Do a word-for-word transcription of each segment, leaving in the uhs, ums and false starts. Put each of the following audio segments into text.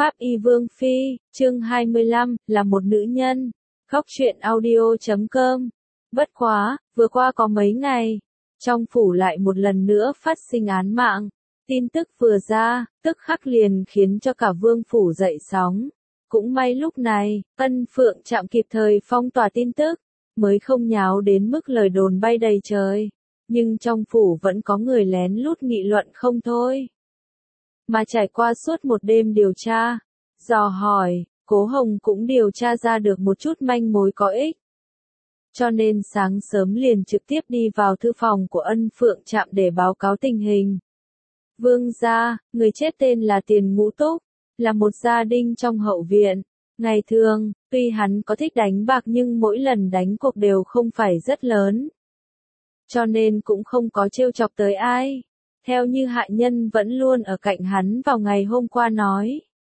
Pháp Y Vương Phi, chương hai mươi lăm, là một nữ nhân. Góc truyện audio chấm com. Bất quá, vừa qua có mấy ngày, trong phủ lại một lần nữa phát sinh án mạng. Tin tức vừa ra, tức khắc liền khiến cho cả vương phủ dậy sóng. Cũng may lúc này, Ân Phượng Trạm kịp thời phong tỏa tin tức, mới không nháo đến mức lời đồn bay đầy trời. Nhưng trong phủ vẫn có người lén lút nghị luận không thôi. Mà trải qua suốt một đêm điều tra, dò hỏi, Cố Hồng cũng điều tra ra được một chút manh mối có ích. Cho nên sáng sớm liền trực tiếp đi vào thư phòng của Ân Phượng Trạm để báo cáo tình hình. Vương gia, người chết tên là Tiền Ngũ Túc, là một gia đình trong hậu viện. Ngày thường, tuy hắn có thích đánh bạc nhưng mỗi lần đánh cuộc đều không phải rất lớn. Cho nên cũng không có trêu chọc tới ai. Theo như hạ nhân vẫn luôn ở cạnh hắn vào ngày hôm qua nói.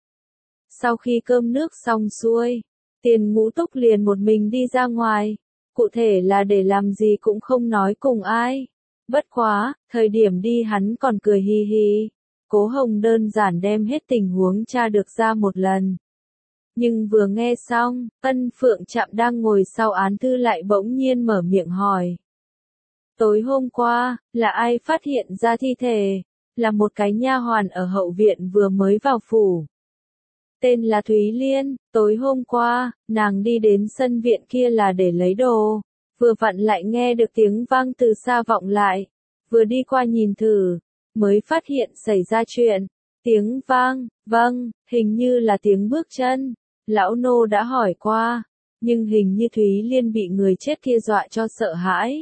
Sau khi cơm nước xong xuôi, Tiền Ngũ Túc liền một mình đi ra ngoài. Cụ thể là để làm gì cũng không nói cùng ai. Bất quá, thời điểm đi hắn còn cười hi hi. Cố Hồng đơn giản đem hết tình huống tra được ra một lần. Nhưng vừa nghe xong, Ân Phượng Trạm đang ngồi sau án thư lại bỗng nhiên mở miệng hỏi. Tối hôm qua, là ai phát hiện ra thi thể? Là một cái nha hoàn ở hậu viện vừa mới vào phủ. Tên là Thúy Liên, tối hôm qua, nàng đi đến sân viện kia là để lấy đồ. Vừa vặn lại nghe được tiếng vang từ xa vọng lại. Vừa đi qua nhìn thử, mới phát hiện xảy ra chuyện. Tiếng vang, vâng, hình như là tiếng bước chân. Lão nô đã hỏi qua, nhưng hình như Thúy Liên bị người chết kia dọa cho sợ hãi.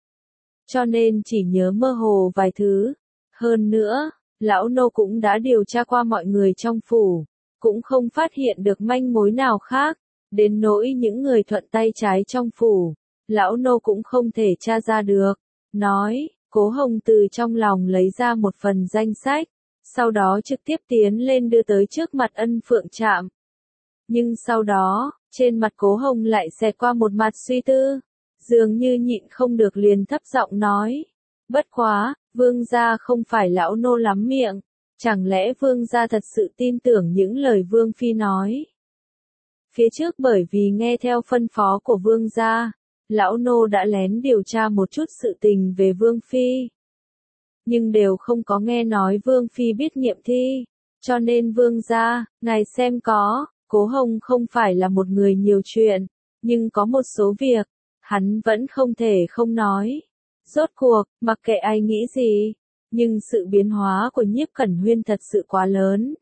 Cho nên chỉ nhớ mơ hồ vài thứ. Hơn nữa, lão nô cũng đã điều tra qua mọi người trong phủ, cũng không phát hiện được manh mối nào khác. Đến nỗi những người thuận tay trái trong phủ, lão nô cũng không thể tra ra được. Nói, Cố Hồng từ trong lòng lấy ra một phần danh sách, sau đó trực tiếp tiến lên đưa tới trước mặt Ân Phượng Trạm. Nhưng sau đó, trên mặt Cố Hồng lại xẹt qua một mặt suy tư, dường như nhịn không được liền thấp giọng nói. Bất quá, vương gia không phải lão nô lắm miệng, chẳng lẽ vương gia thật sự tin tưởng những lời vương phi nói? Phía trước bởi vì nghe theo phân phó của vương gia, lão nô đã lén điều tra một chút sự tình về vương phi. Nhưng đều không có nghe nói vương phi biết nghiệm thi, cho nên vương gia, ngài xem có, Cố Hồng không phải là một người nhiều chuyện, nhưng có một số việc, hắn vẫn không thể không nói. Rốt cuộc, mặc kệ ai nghĩ gì, nhưng sự biến hóa của Nhiếp Cẩn Huyên thật sự quá lớn.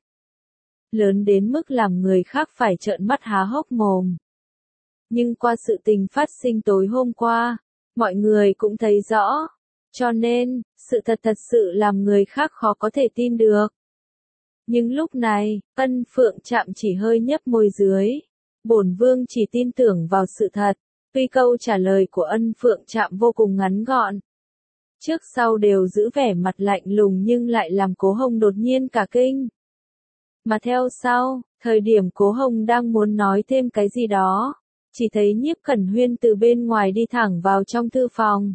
Lớn đến mức làm người khác phải trợn mắt há hốc mồm. Nhưng qua sự tình phát sinh tối hôm qua, mọi người cũng thấy rõ. Cho nên, sự thật thật sự làm người khác khó có thể tin được. Nhưng lúc này, Ân Phượng Trạm chỉ hơi nhấp môi dưới. Bổn vương chỉ tin tưởng vào sự thật. Tuy câu trả lời của Ân Phượng Trạm vô cùng ngắn gọn. Trước sau đều giữ vẻ mặt lạnh lùng nhưng lại làm Cố Hồng đột nhiên cả kinh. Mà theo sau, thời điểm Cố Hồng đang muốn nói thêm cái gì đó, chỉ thấy Nhiếp Cẩn Huyên từ bên ngoài đi thẳng vào trong thư phòng.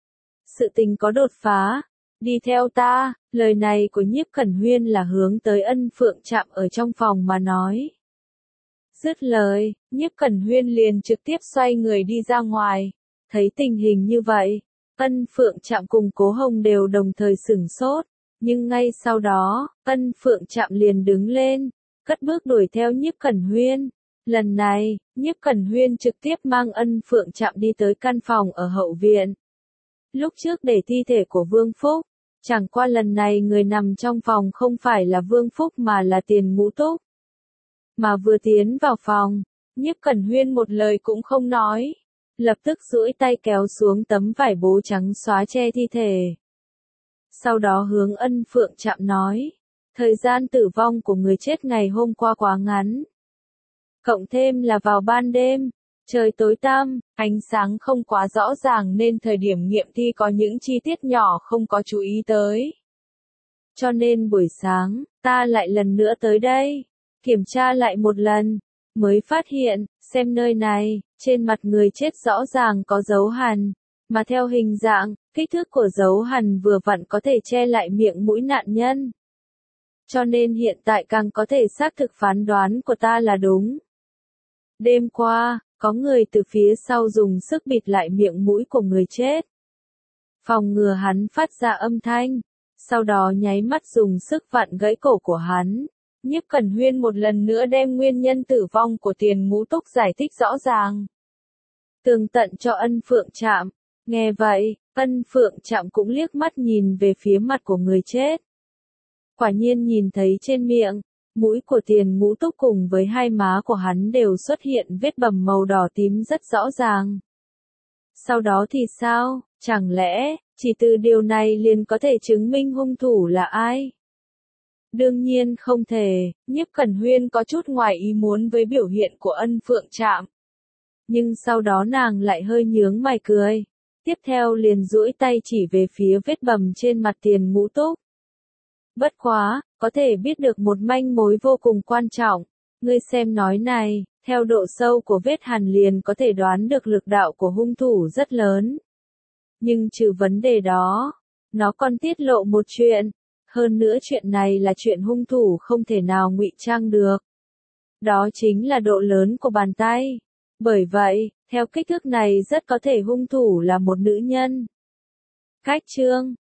Sự tình có đột phá. Đi theo ta, lời này của Nhiếp Cẩn Huyên là hướng tới Ân Phượng Trạm ở trong phòng mà nói. Dứt lời, Nhiếp Cẩn Huyên liền trực tiếp xoay người đi ra ngoài. Thấy tình hình như vậy, Ân Phượng Trạm cùng Cố Hồng đều đồng thời sửng sốt. Nhưng ngay sau đó, Ân Phượng Trạm liền đứng lên, cất bước đuổi theo Nhiếp Cẩn Huyên. Lần này, Nhiếp Cẩn Huyên trực tiếp mang Ân Phượng Trạm đi tới căn phòng ở hậu viện. Lúc trước để thi thể của Vương Phúc, chẳng qua lần này người nằm trong phòng không phải là Vương Phúc mà là Tiền Ngũ Túc. Mà vừa tiến vào phòng, Nhiếp Cẩn Huyên một lời cũng không nói, lập tức duỗi tay kéo xuống tấm vải bố trắng xóa che thi thể. Sau đó hướng Ân Phượng Trạm nói, thời gian tử vong của người chết ngày hôm qua quá ngắn. Cộng thêm là vào ban đêm, trời tối tăm, ánh sáng không quá rõ ràng nên thời điểm nghiệm thi có những chi tiết nhỏ không có chú ý tới. Cho nên buổi sáng, ta lại lần nữa tới đây, kiểm tra lại một lần, mới phát hiện, xem nơi này, trên mặt người chết rõ ràng có dấu hằn, mà theo hình dạng, kích thước của dấu hằn vừa vặn có thể che lại miệng mũi nạn nhân. cho nên hiện tại càng có thể xác thực phán đoán của ta là đúng. Đêm qua, có người từ phía sau dùng sức bịt lại miệng mũi của người chết, phòng ngừa hắn phát ra âm thanh, sau đó nháy mắt dùng sức vặn gãy cổ của hắn. Nhiếp Cẩn Huyên một lần nữa đem nguyên nhân tử vong của Tiền Ngũ Túc giải thích rõ ràng, tường tận cho Ân Phượng Trạm. Nghe vậy, Ân Phượng Trạm cũng liếc mắt nhìn về phía mặt của người chết. Quả nhiên nhìn thấy trên miệng, mũi của Tiền Ngũ Túc cùng với hai má của hắn đều xuất hiện vết bầm màu đỏ tím rất rõ ràng. Sau đó thì sao, chẳng lẽ, chỉ từ điều này liền có thể chứng minh hung thủ là ai? Đương nhiên không thể, Nhiếp Cẩn Huyên có chút ngoài ý muốn với biểu hiện của Ân Phượng Trạm. Nhưng sau đó nàng lại hơi nhướng mày cười. Tiếp theo liền duỗi tay chỉ về phía vết bầm trên mặt Tiền Ngũ Túc. Bất quá, có thể biết được một manh mối vô cùng quan trọng. Ngươi xem nói này, theo độ sâu của vết hằn liền có thể đoán được lực đạo của hung thủ rất lớn. Nhưng trừ vấn đề đó, nó còn tiết lộ một chuyện. Hơn nữa chuyện này là chuyện hung thủ không thể nào ngụy trang được. Đó chính là độ lớn của bàn tay. Bởi vậy, theo kích thước này rất có thể hung thủ là một nữ nhân. Cách chương